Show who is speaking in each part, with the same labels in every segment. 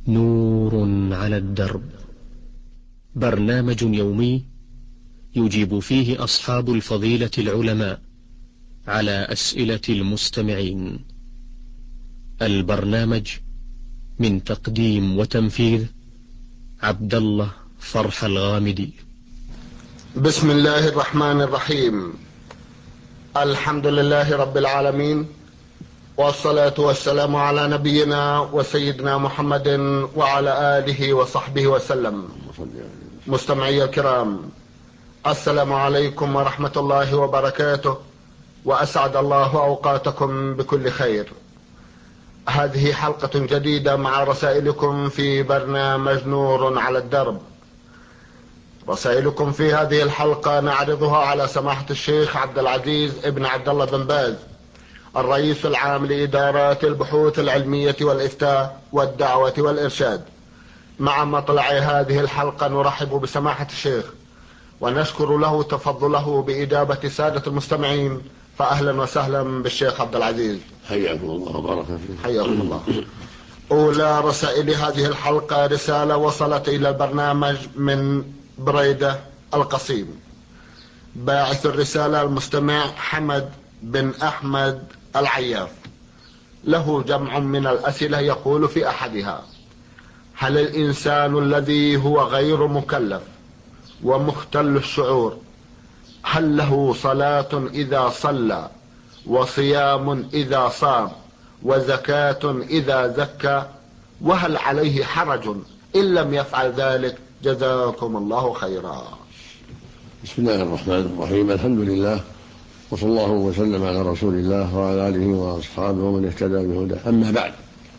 Speaker 1: نور على الدرب، برنامج يومي يجيب فيه أصحاب الفضيلة العلماء على أسئلة المستمعين. البرنامج من تقديم وتنفيذ عبد الله فرح الغامدي.
Speaker 2: بسم الله الرحمن الرحيم. الحمد لله رب العالمين، والصلاة والسلام على نبينا وسيدنا محمد وعلى آله وصحبه وسلم. مستمعي الكرام، السلام عليكم ورحمة الله وبركاته، وأسعد الله أوقاتكم بكل خير. هذه حلقة جديدة مع رسائلكم في برنامج نور على الدرب. رسائلكم في هذه الحلقة نعرضها على سماحة الشيخ عبد العزيز ابن عبد الله بن باز، الرئيس العام لإدارات البحوث العلمية والإفتاء والدعوة والإرشاد. مع مطلع هذه الحلقة نرحب بسماحة الشيخ ونشكر له تفضله بإجابة سادة المستمعين، فأهلا وسهلا بالشيخ عبد العزيز.
Speaker 3: حياكم الله وبارك فيكم.
Speaker 2: حياكم الله. أولى رسائل هذه الحلقة رسالة وصلت إلى البرنامج من بريدة القصيم. باعث الرسالة المستمع حمد بن أحمد العياف، له جمع من الأسئلة. يقول في أحدها: هل الإنسان الذي هو غير مكلف ومختل الشعور هل له صلاة إذا صلى، وصيام إذا صام، وزكاة إذا زكى، وهل عليه حرج إن لم يفعل ذلك؟ جزاكم الله خيرا.
Speaker 3: بسم الله الرحمن الرحيم. الحمد لله، وصلى الله وسلم على رسول الله وعلى آله وأصحابه ومن اهتدى بهداه. أما بعد،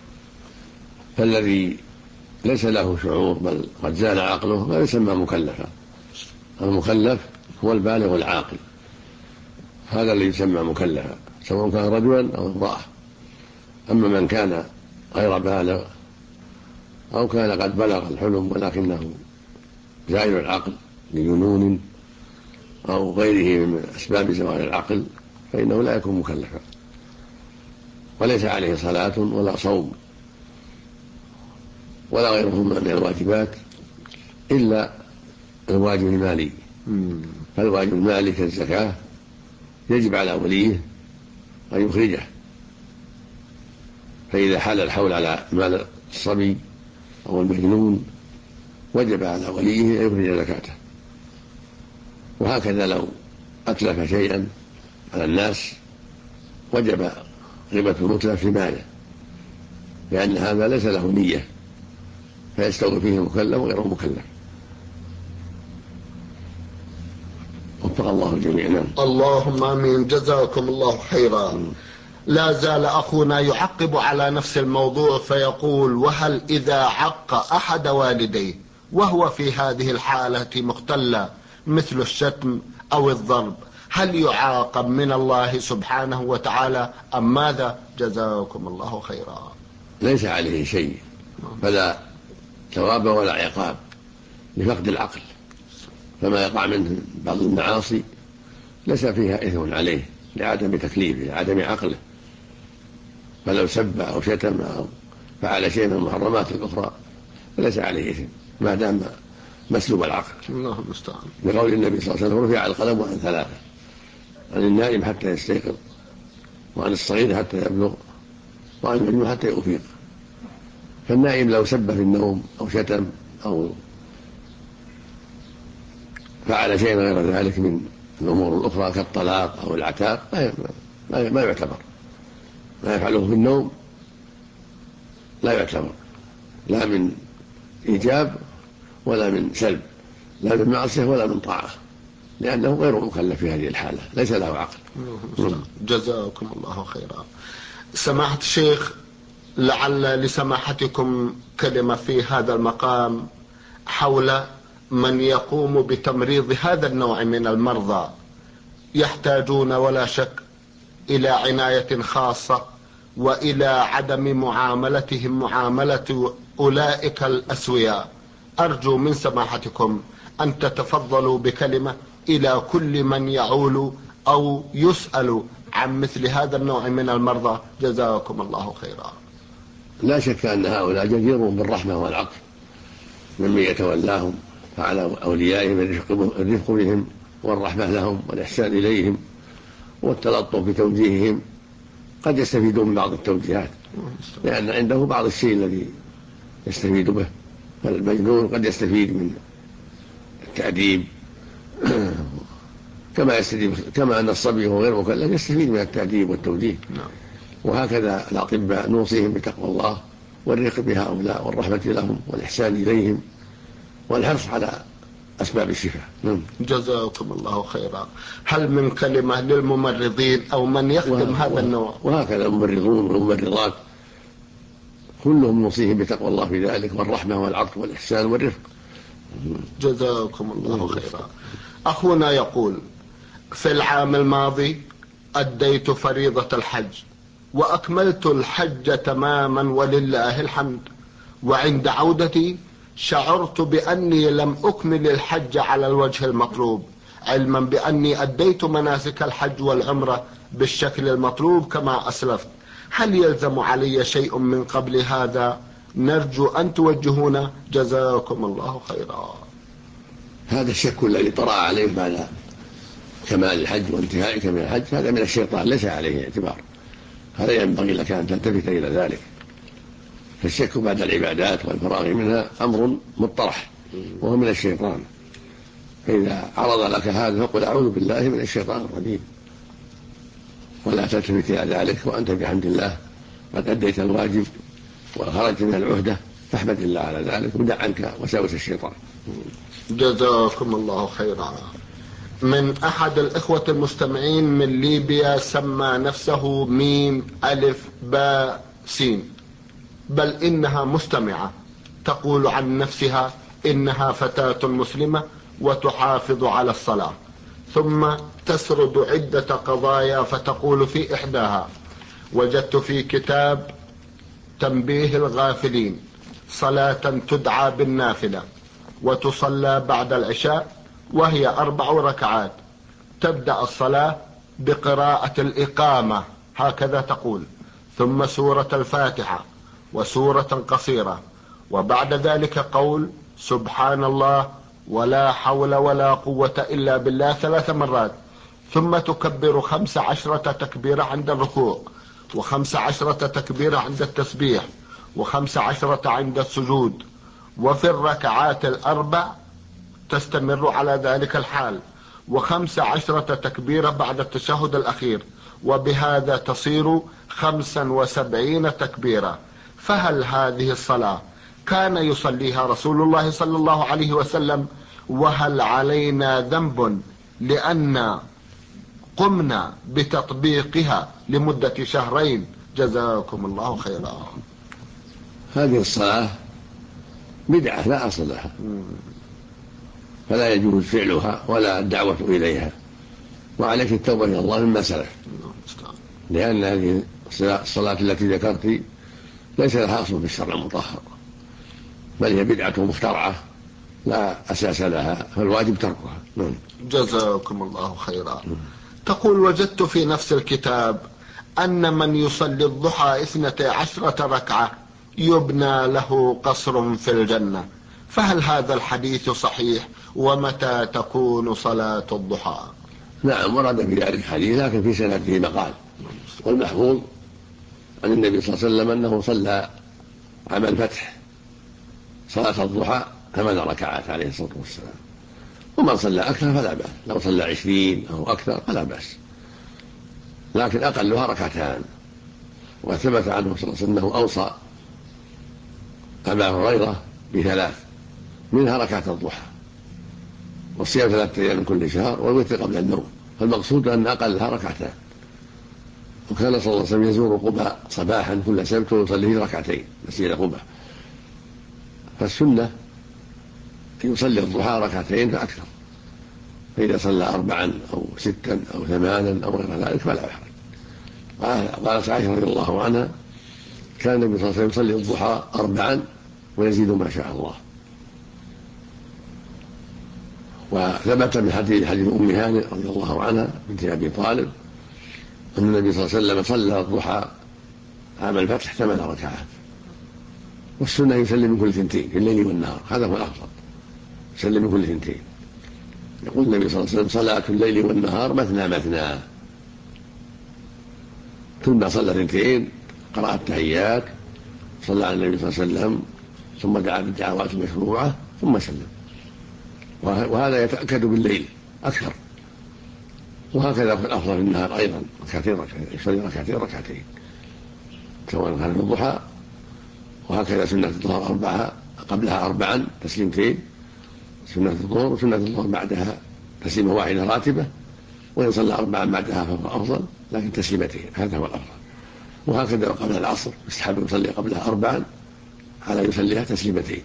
Speaker 3: فالذي ليس له شعور بل قد زال عقله لا يسمى مكلفا. المكلف هو البالغ العاقل، هذا الذي يسمى مكلفا، سواء كان رجلا أو امرأة. أما من كان غير بالغ أو كان قد بلغ الحلم ولكنه زائل العقل لجنون أو غيره من أسباب زوال العقل، فإنه لا يكون مكلفا، وليس عليه صلاة ولا صوم ولا غيرهما من الواجبات إلا الواجب المالي. فالواجب المالي كالزكاة يجب على وليه أن يخرجه، فإذا حال الحول على مال الصبي أو المجنون وجب على وليه أن يخرج زكاته. وهكذا لو أتلف شيئا على الناس وجب قيمة المتلف في ماله، لأن هذا ليس له نية، فيستوي فيه مكلف وغير مكلف. وفق الله جميعا.
Speaker 2: اللهم آمين. جزاكم الله خيرا. لا زال أخونا يعقب على نفس الموضوع فيقول: وهل إذا عق أحد والديه وهو في هذه الحالة مختلة مثل الشتم أو الضرب، هل يعاقب من الله سبحانه وتعالى أم ماذا؟ جزاكم الله خيرا.
Speaker 3: ليس عليه شيء، فلا ثواب ولا عقاب لفقد العقل، فما يقع منه بعض المعاصي ليس فيها إثم عليه لعدم تكليفه لعدم عقله، فلو سب أو شتم أو فعل شيء من المحرمات الأخرى فليس عليه إثم ما دام مسلوب العقل.
Speaker 2: الله المستعان.
Speaker 3: لقول النبي صلى الله عليه وسلم: رفع القلم عن ثلاثة: عن النائم حتى يستيقظ، وعن الصغير حتى يبلغ، وعن المجنون حتى يفيق. فالنائم لو سب في النوم أو شتم أو فعل شيئا غير ذلك من الأمور الأخرى كالطلاق أو العتاق ما يعتبر. ما يفعله في النوم لا يعتبر، لا من إيجاب ولا من سلب، لا من معصية ولا من طاعة، لأنه غير مكلف في هذه الحالة، ليس له عقل.
Speaker 2: جزاكم الله خيرا. سماحة الشيخ، لعل لسماحتكم كلمة في هذا المقام حول من يقوم بتمريض هذا النوع من المرضى، يحتاجون ولا شك إلى عناية خاصة وإلى عدم معاملتهم معاملة أولئك الأسوياء. أرجو من سماحتكم أن تتفضلوا بكلمة إلى كل من يعول أو يسأل عن مثل هذا النوع من المرضى. جزاكم الله خيرا.
Speaker 3: لا شك أن هؤلاء جديرون بالرحمة والعطف ممن يتولاهم، فعلى أوليائهم الرفق بهم والرحمة لهم والإحسان إليهم والتلطف بتوجيههم. قد يستفيدون من بعض التوجيهات لأن عنده بعض الشيء الذي يستفيد به، فالمجنون قد يستفيد من التأديب كما أن الصبي وهو غير مكلف يستفيد من التأديب والتوجيه. وهكذا الأطباء نوصيهم بتقوى الله والرفق بهؤلاء والرحمة لهم والإحسان إليهم والحرص على أسباب الشفاء.
Speaker 2: جزاكم الله خيرا. هل من كلمة للممرضين أو من يخدم هذا النوع؟
Speaker 3: وهكذا الممرضون والممرضات كلهم نوصيهم بتقوى الله في ذلك والرحمة والعطف والإحسان والرفق.
Speaker 2: جزاكم الله خيرا. أخونا يقول: في العام الماضي أديت فريضة الحج وأكملت الحج تماما ولله الحمد، وعند عودتي شعرت بأني لم أكمل الحج على الوجه المطلوب، علما بأني أديت مناسك الحج والعمرة بالشكل المطلوب كما أسلفت. هل يلزم علي شيء من قبل هذا؟ نرجو أن توجهونا جزاكم الله خيرا.
Speaker 3: هذا الشك الذي طرأ عليه بعد كمال الحج وانتهائك من الحج هذا من الشيطان، ليس عليه اعتبار. هذا ينبغي لك أن تلتفت إلى ذلك. فالشك بعد العبادات والفراغ منها أمر مطرح وهو من الشيطان، فإذا عرض لك هذا فقل أعوذ بالله من الشيطان الرجيم، ولا تلتفت إلى ذلك وأنت بحمد الله قد أديت الواجب وخرجت من العهدة، فاحمد الله على ذلك ودع عنك وساوس الشيطان.
Speaker 2: جزاكم الله خيرا. من أحد الإخوة المستمعين من ليبيا سمى نفسه ميم ألف باء سين، بل إنها مستمعة، تقول عن نفسها إنها فتاة مسلمة وتحافظ على الصلاة، ثم تسرد عدة قضايا فتقول في إحداها: وجدت في كتاب تنبيه الغافلين صلاة تدعى بالنافلة وتصلى بعد العشاء، وهي 4 ركعات، تبدأ الصلاة بقراءة الإقامة، هكذا تقول، ثم سورة الفاتحة وسورة قصيرة، وبعد ذلك قول سبحان الله ولا حول ولا قوة إلا بالله 3 مرات، ثم تكبر 15 تكبيرة عند الركوع، و15 تكبيرة عند التسبيح، و15 عند السجود، وفي الركعات ال4 تستمر على ذلك الحال، و15 تكبيرة بعد التشهد الأخير، وبهذا تصير 75 تكبيرة. فهل هذه الصلاة كان يصليها رسول الله صلى الله عليه وسلم؟ وهل علينا ذنب لأن قمنا بتطبيقها لمدة 2 شهرين؟ جزاكم الله خيرا.
Speaker 3: هذه الصلاة بدعة لا أصل لها، فلا يجوز فعلها ولا الدعوة إليها، وعليك التوبة إلى الله مما سلف، لأن هذه الصلاة التي ذكرت ليس لها أصل في الشرع المطهر، بل هي بدعة مخترعة لا أساس لها، فالواجب تركها.
Speaker 2: جزاكم الله خيرا. تقول: وجدت في نفس الكتاب أن من يصلي الضحى 12 ركعة يبنى له قصر في الجنة، فهل هذا الحديث صحيح؟ ومتى تكون صلاة الضحى؟
Speaker 3: نعم، ورد في ذلك حديث لكن في سنده مقال، والمحفوظ عن النبي صلى الله عليه وسلم أنه صلى عام الفتح صلاة الضحى 8 ركعات عليه الصلاة والسلام، ومن صلى أكثر فلا بأس، لو صلى 20 أو أكثر فلا بأس، لكن أقلها 2 ركعات. وثبت عنه صلى الله عليه وسلم أنه أوصى أبا هريرة ب3 منها ركعة الضحى، والصيام 3 أيام من كل شهر، والوتر قبل النوم، فالمقصود أن أقلها 2 ركعات. وكان صلى الله عليه وسلم يزور قباء صباحا كل سبت ويصلي 2 ركعتين مسجد قباء، فالسنة أن يصلي الضحى 2 ركعتين فأكثر، فإذا صلى 4 أو 6 أو 8 أو غير ذلك فلا يحرج. قالت عائشة رضي الله عنها: كان النبي صلى الله عليه وسلم يصلي الضحى 4 ويزيد ما شاء الله. وثبت من حديث أم هانئ رضي الله عنها بنت أبي طالب أن النبي صلى الله عليه وسلم صلى الضحى عام الفتح 8 ركعات، والسنة يسلم من كل ثنتين في الليل والنهار، هذا هو الأفضل، يسلم من كل ثنتين. يقول النبي صلى الله عليه وسلم: صلاة الليل والنهار مثنى مثنى. ثم صلى ثنتين، قرأ التحيات، صلى على النبي صلى الله عليه وسلم، ثم دعا بالدعوات المشروعة ثم سلم. وهذا يتأكد بالليل أكثر، وهكذا في الأفضل في النهار أيضا، يصلي ركعتين سواء كان في الضحى، وهكذا سنة الظهر قبلها 4 تسليمتين، سنة الظهر، وسنة الظهر بعدها تسليمة واحدة راتبة، وإن صلى 4 بعدها فهو أفضل، لكن تسليمتين هذا هو الأفضل. وهكذا قبل العصر يستحب يصلي قبلها 4 على يصليها تسليمتين.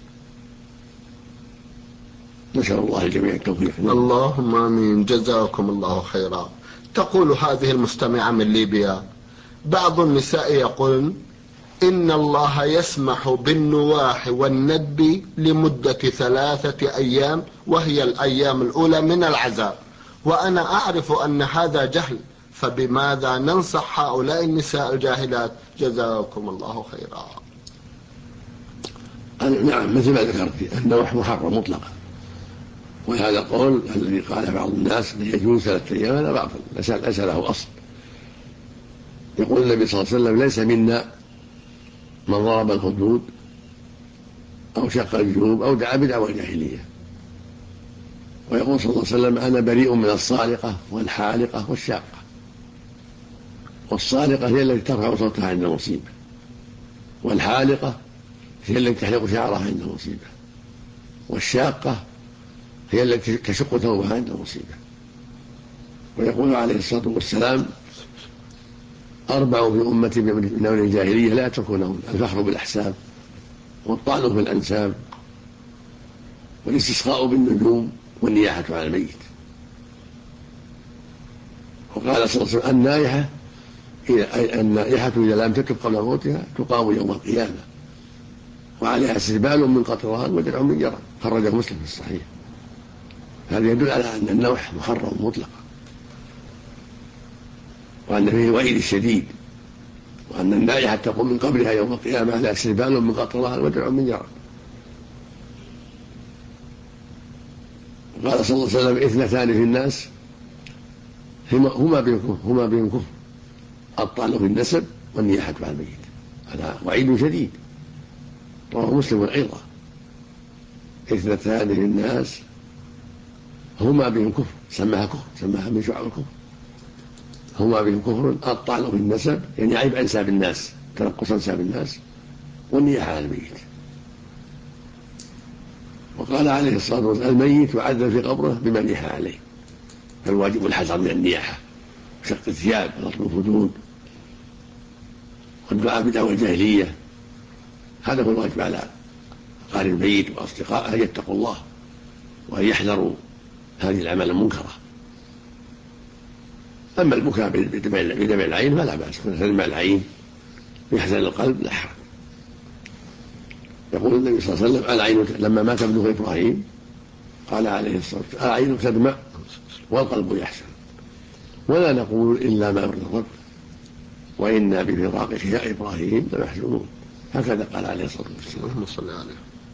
Speaker 3: نسأل الله الجميع التوفيق.
Speaker 2: اللهم آمين. جزاكم الله خيرا. تقول هذه المستمعة من ليبيا: بعض النساء يقول إن الله يسمح بالنواح والندب لمدة 3 أيام، وهي الأيام الأولى من العذاب، وأنا أعرف أن هذا جهل، فبماذا ننصح هؤلاء النساء الجاهلات؟ جزاكم الله خيرا.
Speaker 3: نعم، مثل ما ذكرت، النوح محرم مطلقا، وهذا القول الذي قال بعض الناس يجوز 3 أيام هذا باطل، ليس له أصل. يقول النبي صلى الله عليه وسلم: ليس منا من ضرب الخدود أو شق الجيوب أو دعا بدعوى الجاهلية. ويقول صلى الله عليه وسلم: أنا بريء من الصالقة والحالقة والشاقة. والصالقة هي التي ترفع صوتها عند المصيبة، والحالقة هي التي تحلق شعرها عند المصيبة، والشاقة هي التي تشق ثوبها عند المصيبة. ويقول عليه الصلاة والسلام: 4 في أمتي من أمر الجاهلية لا يتركونهن: الفخر بالأحساب، والطعن في الأنساب، والاستسقاء بالنجوم، والنياحة على الميت. وقال صلى الله عليه وسلم: النائحة إذا لم تتب قبل موتها تقام يوم القيامة، وعليها سربال من قطران ودرع من جرى. خرجه مسلم في الصحيح. هذا يدل على أن النوح محرم مطلقا، وأن فيه الوعيد الشديد، وأن النائحة تقوم من قبرها يوم القيامة على سربال من قطران ودرع من جرى. وقال صلى الله عليه وسلم: 2 في الناس هما بهم كفر: الطعن في النسب والنياحة على الميت. هذا وعيد شديد، رواه مسلم أيضا. 2 في الناس هما بهم كفر، سماها من شعب الكفر. هما بهم كفر: الطعن في النسب، يعني عيب أنساب الناس، تنقص أنساب الناس، والنياحة على الميت. وقال عليه الصلاة والسلام: الميت يعذب في قبره بما نيح عليه. فالواجب الحذر من النياحة، شق الثياب، ونطلب الخدود، والدعاء بدعوى الجاهلية. هذا هو الواجب على أقارب الميت وأصدقائه، أن يتقوا الله وأن يحذروا هذه الأعمال المنكرة. أما البكاء بدمع العين فلا بأس، دمع العين يحزن القلب لا حرج. يقول النبي صلى الله عليه وسلم: العين لما مات ابنه إبراهيم قال عليه الصلاة والسلام: العين تدمع والقلب يحزن، ولا نقول إلا ما يرضي الرب، وإنا بفراقك يا إبراهيم لمحزونون. هكذا قال عليه الصلاة والسلام.
Speaker 2: اللهم صل عليه.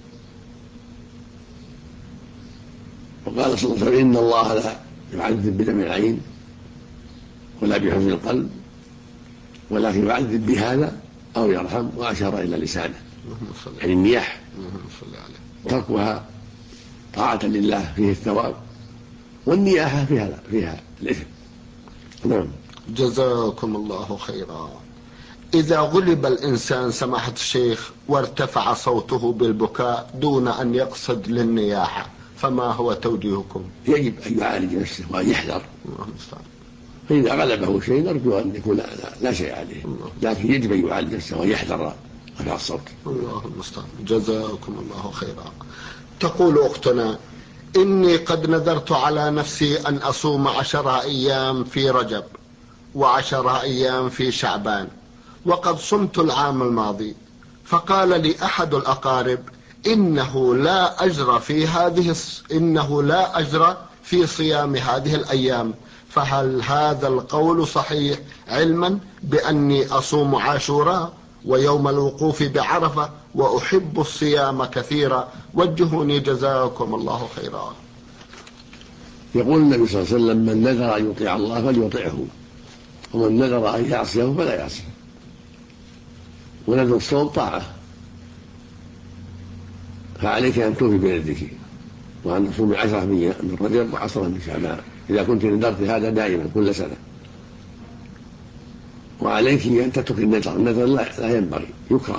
Speaker 3: وقال صلى الله عليه وسلم: إن الله لا يعذب بدمع العين ولا بحزن القلب، ولكن يعذب بهذا أو يرحم، وأشار إلى لسانه، يعني النياح، تركها طاعة لله فيه الثواب، والنياحة فيها الإثم. نعم.
Speaker 2: جزاكم الله خيرا. إذا غلب الإنسان سماحة الشيخ وارتفع صوته بالبكاء دون أن يقصد للنياحة، فما هو توجيهكم؟
Speaker 3: يجب أن يعالج نفسه وأن يحذر، فإذا غلبه شيء نرجو أن يكون لا شيء عليه، لكن يجب أن يعالج نفسه وأن يحذر رفع الصوت.
Speaker 2: الله المستعان. جزاكم الله خيرا. تقول أختنا: إني قد نذرت على نفسي أن أصوم 10 أيام في رجب و10 أيام في شعبان، وقد صمت العام الماضي، فقال لي أحد الأقارب إنه لا أجر في صيام هذه الأيام، فهل هذا القول صحيح، علما بأني أصوم عاشوراء ويوم الوقوف بعرفة، وأحب الصيام كثيرا، وجهوني جزاكم الله خيرا.
Speaker 3: يقول النبي صلى الله عليه وسلم: من نذر أن يطيع الله فليطيعه، ومن نذر أن يعصيه فلا يعصيه. ونذر الصوم طاعة، فعليك أن توفي بنذرك، وأن تصومي 10 من رجب و10 من شعبان إذا كنت نذرت هذا دائما كل سنة. وعليك أن تترك النذر، النذر لا ينبغي، يكره،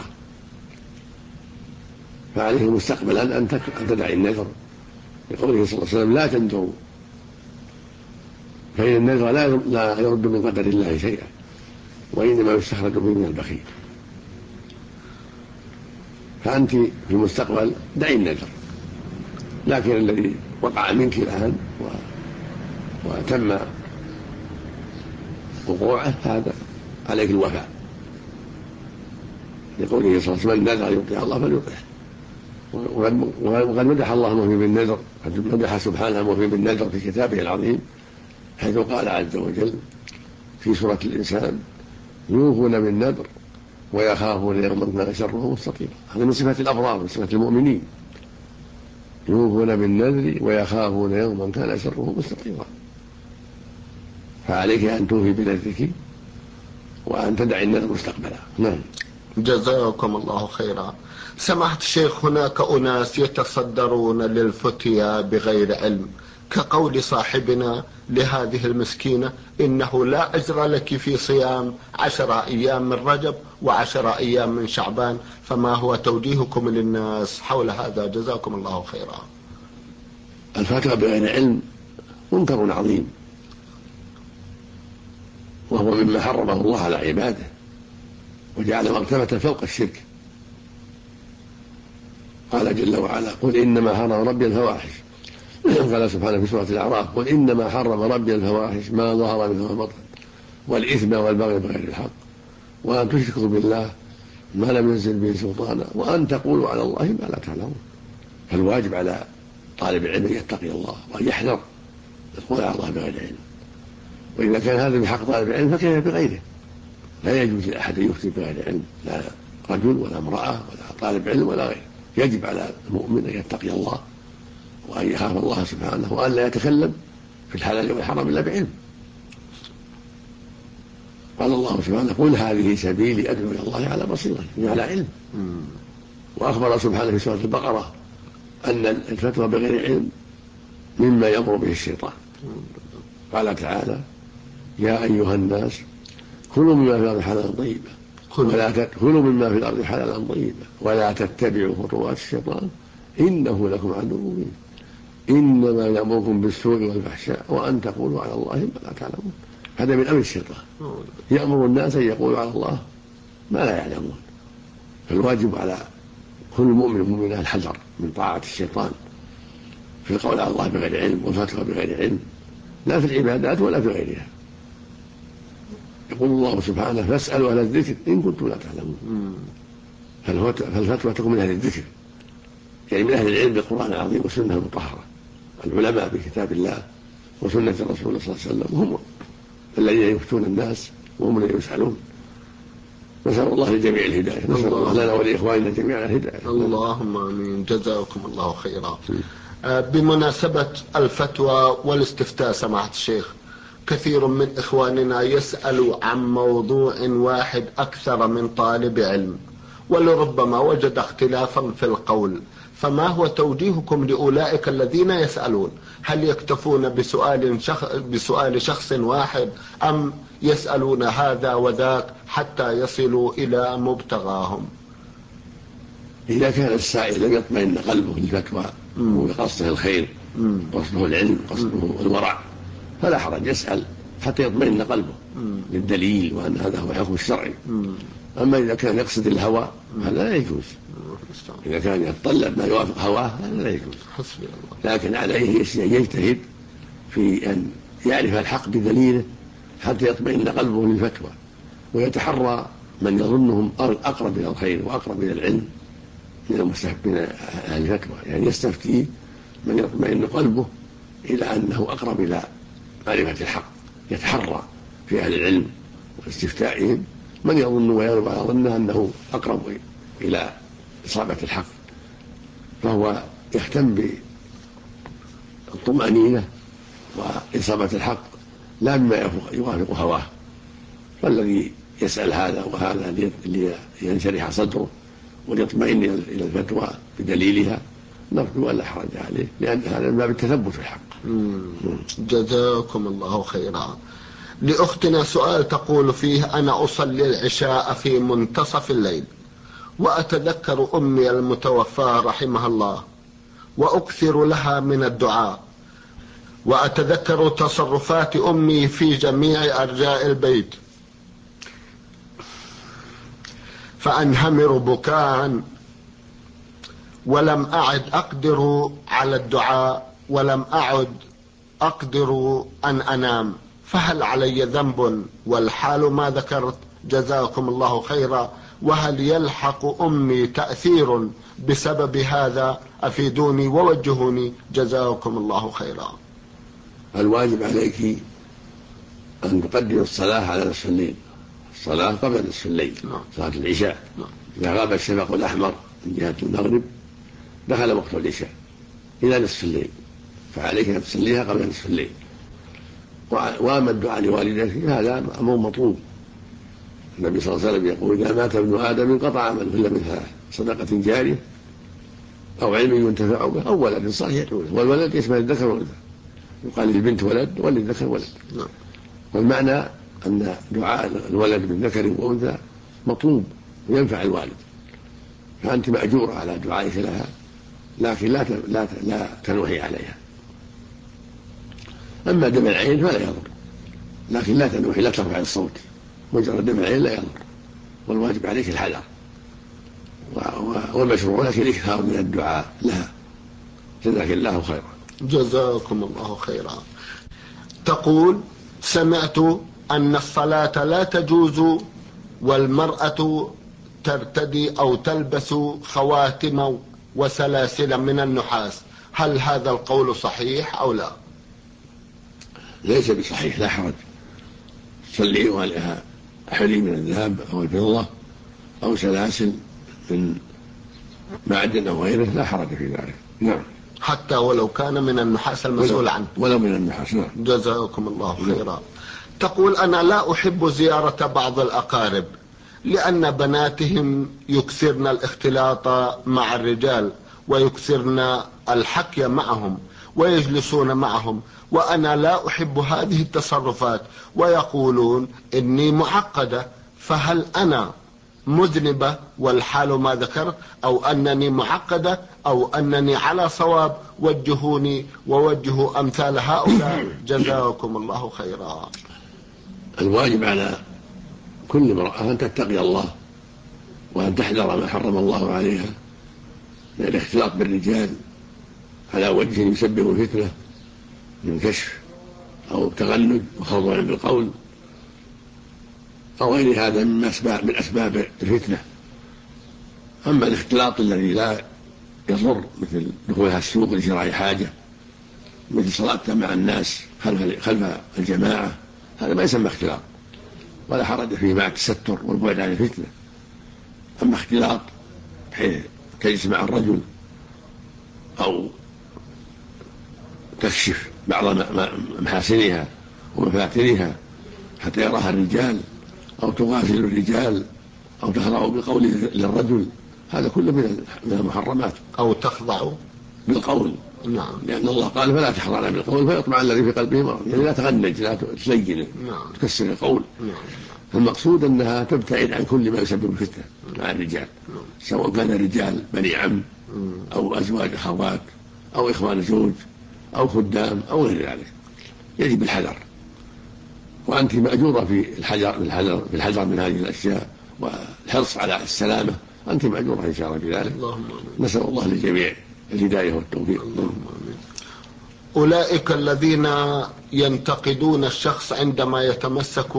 Speaker 3: فعليه مستقبلا أن تدعي النذر، لقوله صلى الله عليه وسلم: لا تنذروا فإن النذر لا يرد من قدر الله شيئا، وإنما يستخرج به من البخيل. فأنت في المستقبل دعي النذر، لكن الذي وقع منك الآن وتم وقوعه هذا عليك الوفاء، لقوله صلى الله عليه وسلم: من نذر أن يطيع الله فليطيعه. وقد مدح الله الموفي بالنذر، قد مدح سبحانه الموفي بالنذر في كتابه العظيم، حيث قال عز وجل في سورة الإنسان: يوفون بالنذر ويخافون يوما كان شره مستطيرا. هذا من صفة الأبرار، من صفة المؤمنين، يوفون بالنذر ويخافون يوما كان شره مستطيرا. فعليك أن توفي بنذرك وأن تدعي النذر مستقبلا. نعم.
Speaker 2: جزاكم الله خيرا. سماحة الشيخ، هناك أناس يتصدرون للفتيا بغير علم، كقول صاحبنا لهذه المسكينة: إنه لا أجر لك في صيام 10 أيام من رجب و10 أيام من شعبان، فما هو توجيهكم للناس حول هذا؟ جزاكم الله خيرا.
Speaker 3: الفتوى بغير علم منكر عظيم، وهو مما حرمه الله على عباده وجعل مرتبة فوق الشرك. قال جل وعلا: قل إنما حرم ربي الفواحش. قال سبحانه في سورة الأعراف: قل إنما حرم ربي الفواحش ما ظهر منها وما بطن والإثم والبغي بغير الحق وأن تشركوا بالله ما لم ينزل به سلطانا وأن تقولوا على الله ما لا تعلمون. فالواجب على طالب العلم أن يتقي الله وأن يحذر القول على الله بغير علم، وإذا كان هذا بحق طالب العلم فكيف بغيره؟ لا يجوز لأحد أن يفتي بغير علم، لا رجل ولا امرأة ولا طالب علم ولا غيره. يجب على المؤمن أن يتقي الله وأن يخاف الله سبحانه، وأن لا يتكلم في الحلال والحرام إلا بعلم. قال الله سبحانه: قل هذه سبيلي أدعو إلى الله على بصيرة، على علم. وأخبر سبحانه في سورة البقرة أن الفتوى بغير علم مما يأمر به الشيطان. قال تعالى: يا أيها الناس كلوا مما في الأرض حلالا طيبا كلوا مما في الأرض حلالا طيبا ولا تتبعوا خطوات الشيطان إنه لكم عدو مبين إنما يأمركم بالسوء والفحشاء وأن تقولوا على الله ما لا تعلمون. هذا من أمر الشيطان، يأمر الناس أن يقولوا على الله ما لا يعلمون. فالواجب على كل مؤمن ومؤمنة الحذر من طاعة الشيطان في القول على الله بغير علم والفتوى بغير علم، لا في العبادات ولا في غيرها. يقول الله سبحانه: فاسألوا أهل الذكر إن كنتم لا تعلمون. فالفتوى تكون من أهل الذكر، يعني من أهل العلم بالقرآن العظيم والسنة المطهرة، العلماء بكتاب الله وسنة الرسول صلى الله عليه وسلم هم الذين يفتون الناس وهم الذين يسألون. نسأل الله للجميع الهداية، نسأل الله لنا ولإخواننا جميعا الهداية.
Speaker 2: اللهم آمين. جزاكم الله خيرا. بمناسبة الفتوى والاستفتاء سماحة الشيخ، كثير من إخواننا يسأل عن موضوع واحد أكثر من طالب علم، ولربما وجد اختلافا في القول، فما هو توجيهكم لأولئك الذين يسألون؟ هل يكتفون بسؤال شخص واحد أم يسألون هذا وذاك حتى يصلوا إلى مبتغاهم؟
Speaker 3: إذا كان السائل لم يطمئن قلبه للفتوى وقصده الخير قصده العلم قصده الورع فلا حرج، يسأل حتى يطمئن قلبه للدليل وأن هذا هو الحكم الشرعي. أما إذا كان يقصد الهوى هذا لا يجوز، إذا كان يتطلب ما يوافق هواه هذا لا يجوز. لكن عليه يجتهد في أن يعرف الحق بدليله حتى يطمئن قلبه للفتوى، ويتحرى من يظنهم أقرب إلى الخير وأقرب إلى العلم من أهل الفتوى، يعني يستفتيه من يطمئن قلبه إلى أنه أقرب إلى معرفة الحق، يتحرى في أهل العلم واستفتائهم من يظن ويغلب على ظنه أنه أقرب إلى إصابة الحق، فهو يهتم بالطمأنينة وإصابة الحق لا بما يوافق هواه. فالذي يسأل هذا وهذا لينشرح صدره وليطمئن إلى الفتوى بدليلها نرجو ألا حرج عليه، لأن هذا من باب التثبت في الحق.
Speaker 2: جزاكم الله خيرا. لأختنا سؤال تقول فيه: أنا أصلي العشاء في منتصف الليل وأتذكر أمي المتوفاة رحمها الله وأكثر لها من الدعاء، وأتذكر تصرفات أمي في جميع أرجاء البيت فأنهمر بكاء، ولم أعد أقدر على الدعاء، ولم أعد أقدر أن أنام، فهل علي ذنب والحال ما ذكرت؟ جزاكم الله خيرا. وهل يلحق أمي تأثير بسبب هذا؟ أفيدوني ووجهوني جزاكم الله خيرا.
Speaker 3: الواجب عليك أن تقدر الصلاة على نصف الليل، الصلاة قبل نصف الليل، صلاة العشاء. إذا غاب الشفق الأحمر من جهة المغرب دخل وقت العشاء إلى نصف الليل، فعليك أن تصليها قبل نصف الليل. وأما الدعاء لوالدته هذا أمر مطلوب. النبي صلى الله عليه وسلم يقول: إذا مات ابن آدم انقطع عمله إلا من ثلاث: صدقة جارية أو علم ينتفع به أو ولد صالح يدعو له. والولد يشمل الذكر والأنثى، يقال للبنت ولد وللذكر ولد. والمعنى أن دعاء الولد بالذكر وأنثى مطلوب وينفع الوالد، فأنت مأجورة على دعائك لها، لكن لا تنوحي عليها. أما دمع العين فلا يضر، لكن لا تنوحي، لا ترفع الصوت، مجرد دمع العين لا يضر، والواجب عليك الحذر والمشروع لك الإكثار من الدعاء لها. جزاك الله خيرا.
Speaker 2: جزاكم الله خيرا. تقول: سمعت أن الصلاة لا تجوز والمرأة ترتدي أو تلبس خواتم وسلاسل من النحاس، هل هذا القول صحيح أو لا؟
Speaker 3: ليس بصحيح، لا حرج. صلي ولها حلي من الذهب أو الفضة أو سلاسل من معدن أو غيره، لا حرج في ذلك. نعم،
Speaker 2: حتى ولو كان من النحاس المسؤول عنه.
Speaker 3: ولو من النحاس. نعم.
Speaker 2: جزاكم الله خيرا. تقول: أنا لا أحب زيارة بعض الأقارب لأن بناتهم يكثرن الاختلاط مع الرجال ويكثرن الحكي معهم ويجلسون معهم، وأنا لا أحب هذه التصرفات، ويقولون إني معقدة، فهل أنا مذنبة والحال ما ذكرت، أو أنني معقدة، أو أنني على صواب؟ وجهوني ووجهوا أمثال هؤلاء جزاكم الله خيرا.
Speaker 3: الواجب على كل امرأة أن تتقي الله وأن تحذر ما حرم الله عليها من الاختلاط بالرجال على وجه يسبب الفتنة من كشف أو تغلد وخضوع بالقول أو غير هذا من أسباب الفتنة. أما الاختلاط الذي لا يضر مثل دخولها السوق لشراء حاجة، مثل صلاتها مع الناس خلف الجماعة، هذا ما يسمى اختلاط ولا حرج فيه مع التستر والبعد عن الفتنة. أما اختلاط بحيث تجلس مع الرجل أو تكشف بعض محاسنها ومفاتنها حتى يراها الرجال، أو تغافل الرجال، أو تخضع بالقول للرجل، هذا كله من المحرمات.
Speaker 2: أو تخضع بالقول.
Speaker 3: نعم، لأن الله قال: فلا تخضعن بالقول فيطمع الذي في قلبه مرض، يعني لا تغنج، لا تسجل، تكسر القول. المقصود أنها تبتعد عن كل ما يسبب الفتنة مع الرجال، سواء كان رجال بني عم أو أزواج أخوات أو إخوان زوج أو خدام أو غير ذلك. يجب الحذر، وأنت مأجورة في الحذر من هذه الأشياء والحرص على السلامة، أنت مأجورة إن شاء الله بذلك. نسأل الله للجميع الهداية والتوفيق.
Speaker 2: أولئك الذين ينتقدون الشخص عندما يتمسك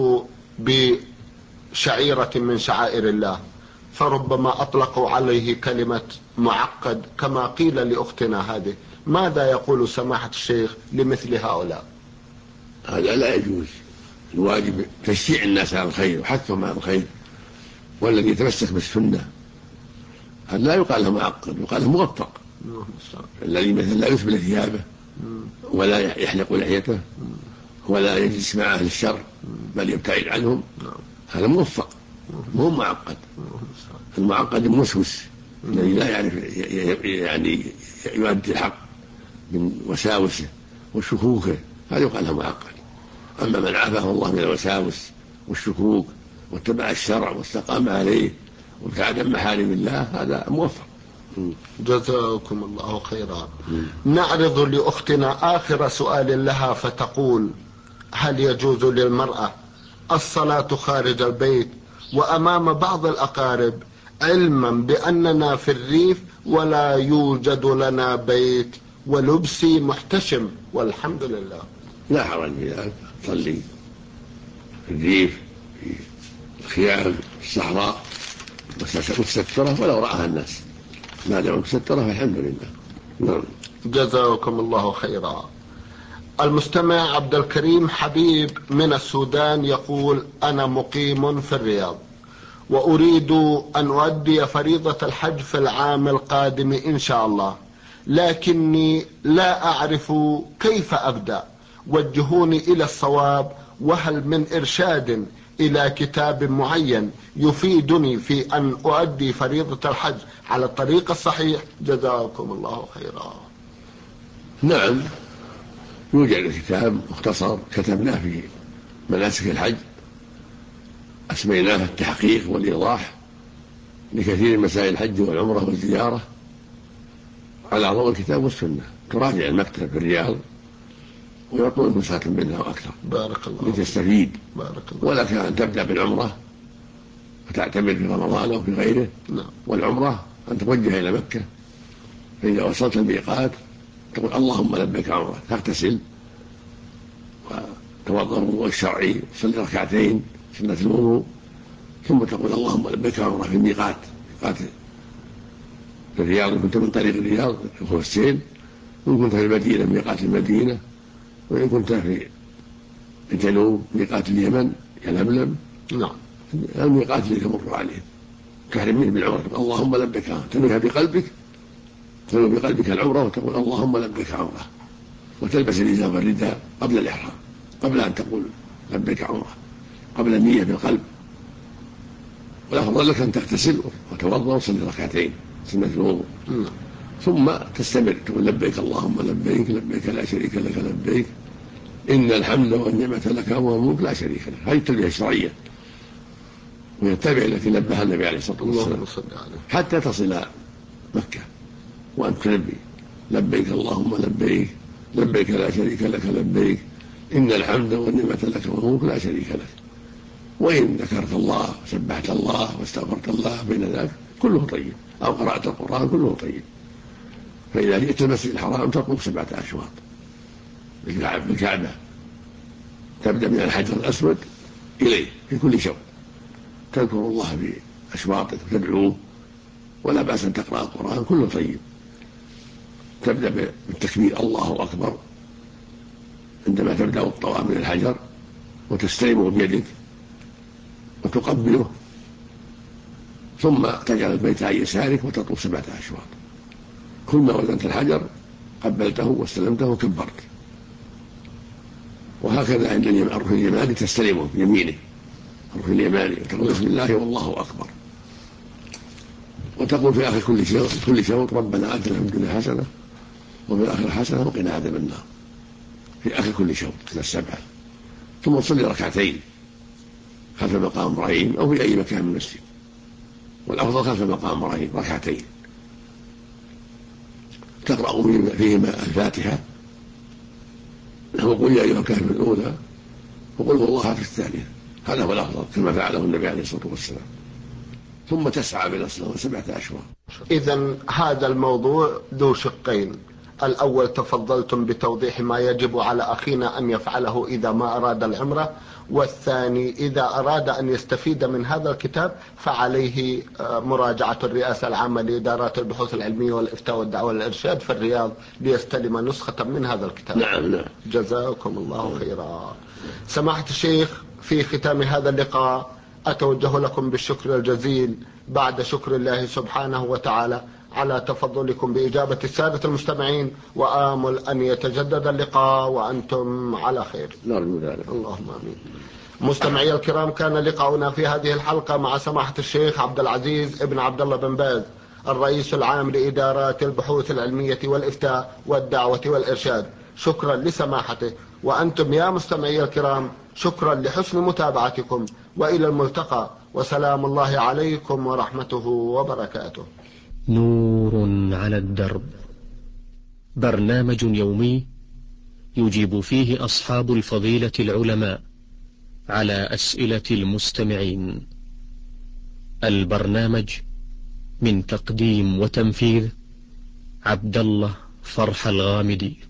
Speaker 2: بشعيرة من شعائر الله، فربما أطلقوا عليه كلمة معقد كما قيل لأختنا هذه، ماذا يقول سماحة الشيخ لمثل هؤلاء؟
Speaker 3: هذا لا يجوز. الواجب تشجيع الناس على الخير وحثهم على الخير والذي يتمسك بالسنة هذا لا يقال له معقد، يقال له موفق. الذي مثلا لا يسبل ثيابه ولا يحلق لحيته ولا يجلس مع أهل الشر بل يبتعد عنهم، هذا موفق مو معقد. المعقد الموسوس الذي لا يعرف يعني يؤدي الحق من وساوسه وشكوكه، هذا يقال له معقد. أما من عافاه الله من الوساوس والشكوك واتبع الشرع واستقام عليه وابتعد عن محارم الله، هذا موفق.
Speaker 2: جزاكم الله خيرا. نعرض لأختنا آخر سؤال لها فتقول: هل يجوز للمرأة الصلاة خارج البيت وأمام بعض الأقارب، علما بأننا في الريف ولا يوجد لنا بيت ولبسي محتشم والحمد لله؟
Speaker 3: لا حرج في ذلك، تصلي في الريف في الخيام في الصحراء مستترة ولو رآها الناس، ما دام مستترة فالحمد لله. نعم.
Speaker 2: جزاكم الله خيرا. المستمع عبد الكريم حبيب من السودان يقول: أنا مقيم في الرياض وأريد أن أؤدي فريضة الحج في العام القادم إن شاء الله، لكني لا أعرف كيف أبدأ، وجهوني إلى الصواب، وهل من إرشاد إلى كتاب معين يفيدني في أن أؤدي فريضة الحج على الطريق الصحيح؟ جزاكم الله خيرا.
Speaker 3: نعم، يوجد كتاب مختصر كتبناه في مناسك الحج أسميناه التحقيق والإيضاح لكثير من مسائل الحج والعمرة والزيارة على ضوء الكتاب والسنة. تراجع المكتب في الرياض ويعطون نسخة منها وأكثر.
Speaker 2: بارك الله
Speaker 3: لتستفيد.
Speaker 2: بارك الله.
Speaker 3: ولك أن تبدأ بالعمرة فتعتمر في رمضان أو في غيره.
Speaker 2: نعم.
Speaker 3: والعمرة أن توجه إلى مكة، فإذا وصلت الميقات تقول اللهم لبيك عمرة، تغتسل وتوضأ الوضوء الشرعي، تصلي ركعتين سنة الوضوء، ثم تقول اللهم لبيك عمرة في الميقات، ميقات في الرياض إن كنت من طريق الرياض هو السيل، وإن كنت في المدينة ميقات المدينة، وإن كنت في الجنوب ميقات اليمن يلملم.
Speaker 2: نعم.
Speaker 3: الميقات اللي تمر عليه تحرم منه بالعمرة، اللهم لبيك، تنويها بقلبك، تنوي بقلبك العمرة وتقول اللهم لبيك عمرة، وتلبس الإزار والرداء قبل الإحرام، قبل أن تقول لبيك عمرة، قبل النية بالقلب. والأفضل لك أن تغتسل وتوضأ وتصلي ركعتين سنة الوضوء، ثم تستمر تقول لبيك اللهم لبيك، لبيك لا شريك لك لبيك، إن الحمد والنعمة لك والملك لا شريك لك. هذه التلبية الشرعية، وهي التلبية التي نبه النبي عليه الصلاة والسلام حتى تصل مكة وأن تلبي لبيك اللهم لبيك، لبيك لا شريك لك لبيك، إن الحمد والنعمة لك والملك لا شريك لك. وإن ذكرت الله وسبحت الله واستغفرت الله بين ذلك كله طيب، أو قرأت القرآن كله طيب. فإذا جئت المسجد الحرام تطوف 7 أشواط بالكعبة، تبدأ من الحجر الأسود إليه في كل شوط، تذكر الله بأشواطك وتدعوه، ولا بأس أن تقرأ القرآن كله طيب. تبدأ بالتكبير الله أكبر عندما تبدأ الطواف من الحجر، وتستلمه بيدك وتقبله، ثم تجعل البيت عن يسارك وتطوف 7 أشواط. كل ما وزنت الحجر قبلته واستلمته وكبرت. وهكذا عند الركن اليماني تستلمه بيمينك، الركن اليماني، وتقول بسم الله والله أكبر، وتقول في آخر كل شوط ربنا آتنا في الدنيا حسنة وفي الآخرة حسنة وقنا عذاب النار، في آخر كل شوط من 7. ثم تصلي ركعتين خلف مقام إبراهيم أو في أي مكان من المسجد، والأفضل خلف مقام إبراهيم ركعتين، تقرأ فيهما الفاتحة وقل يا أيها الكافرون الأولى وقل هو الله في الثانية، هذا هو الأفضل كما فعله النبي عليه الصلاة والسلام. ثم تسعى بين 7 أشواط.
Speaker 2: إذن هذا الموضوع ذو شقين: الأول تفضلتم بتوضيح ما يجب على أخينا أن يفعله إذا ما أراد العمرة، والثاني إذا أراد أن يستفيد من هذا الكتاب فعليه مراجعة الرئاسة العامة لإدارات البحوث العلمية والإفتاء والدعوة والإرشاد في الرياض ليستلم نسخة من هذا الكتاب.
Speaker 3: نعم.
Speaker 2: جزاكم الله خيرا. سماحة الشيخ، في ختام هذا اللقاء أتوجه لكم بالشكر الجزيل بعد شكر الله سبحانه وتعالى على تفضلكم بإجابة السادة المستمعين، وآمل أن يتجدد اللقاء وأنتم على خير.
Speaker 3: نرجو ذلك.
Speaker 2: اللهم آمين. مستمعي الكرام، كان لقاؤنا في هذه الحلقة مع سماحة الشيخ عبد العزيز ابن عبد الله بن باز، الرئيس العام لإدارات البحوث العلمية والإفتاء والدعوة والإرشاد. شكرا لسماحته، وأنتم يا مستمعي الكرام شكرا لحسن متابعتكم، وإلى الملتقى، وسلام الله عليكم ورحمته وبركاته.
Speaker 1: نور على الدرب، برنامج يومي يجيب فيه أصحاب الفضيلة العلماء على أسئلة المستمعين. البرنامج من تقديم وتنفيذ عبد الله فرح الغامدي.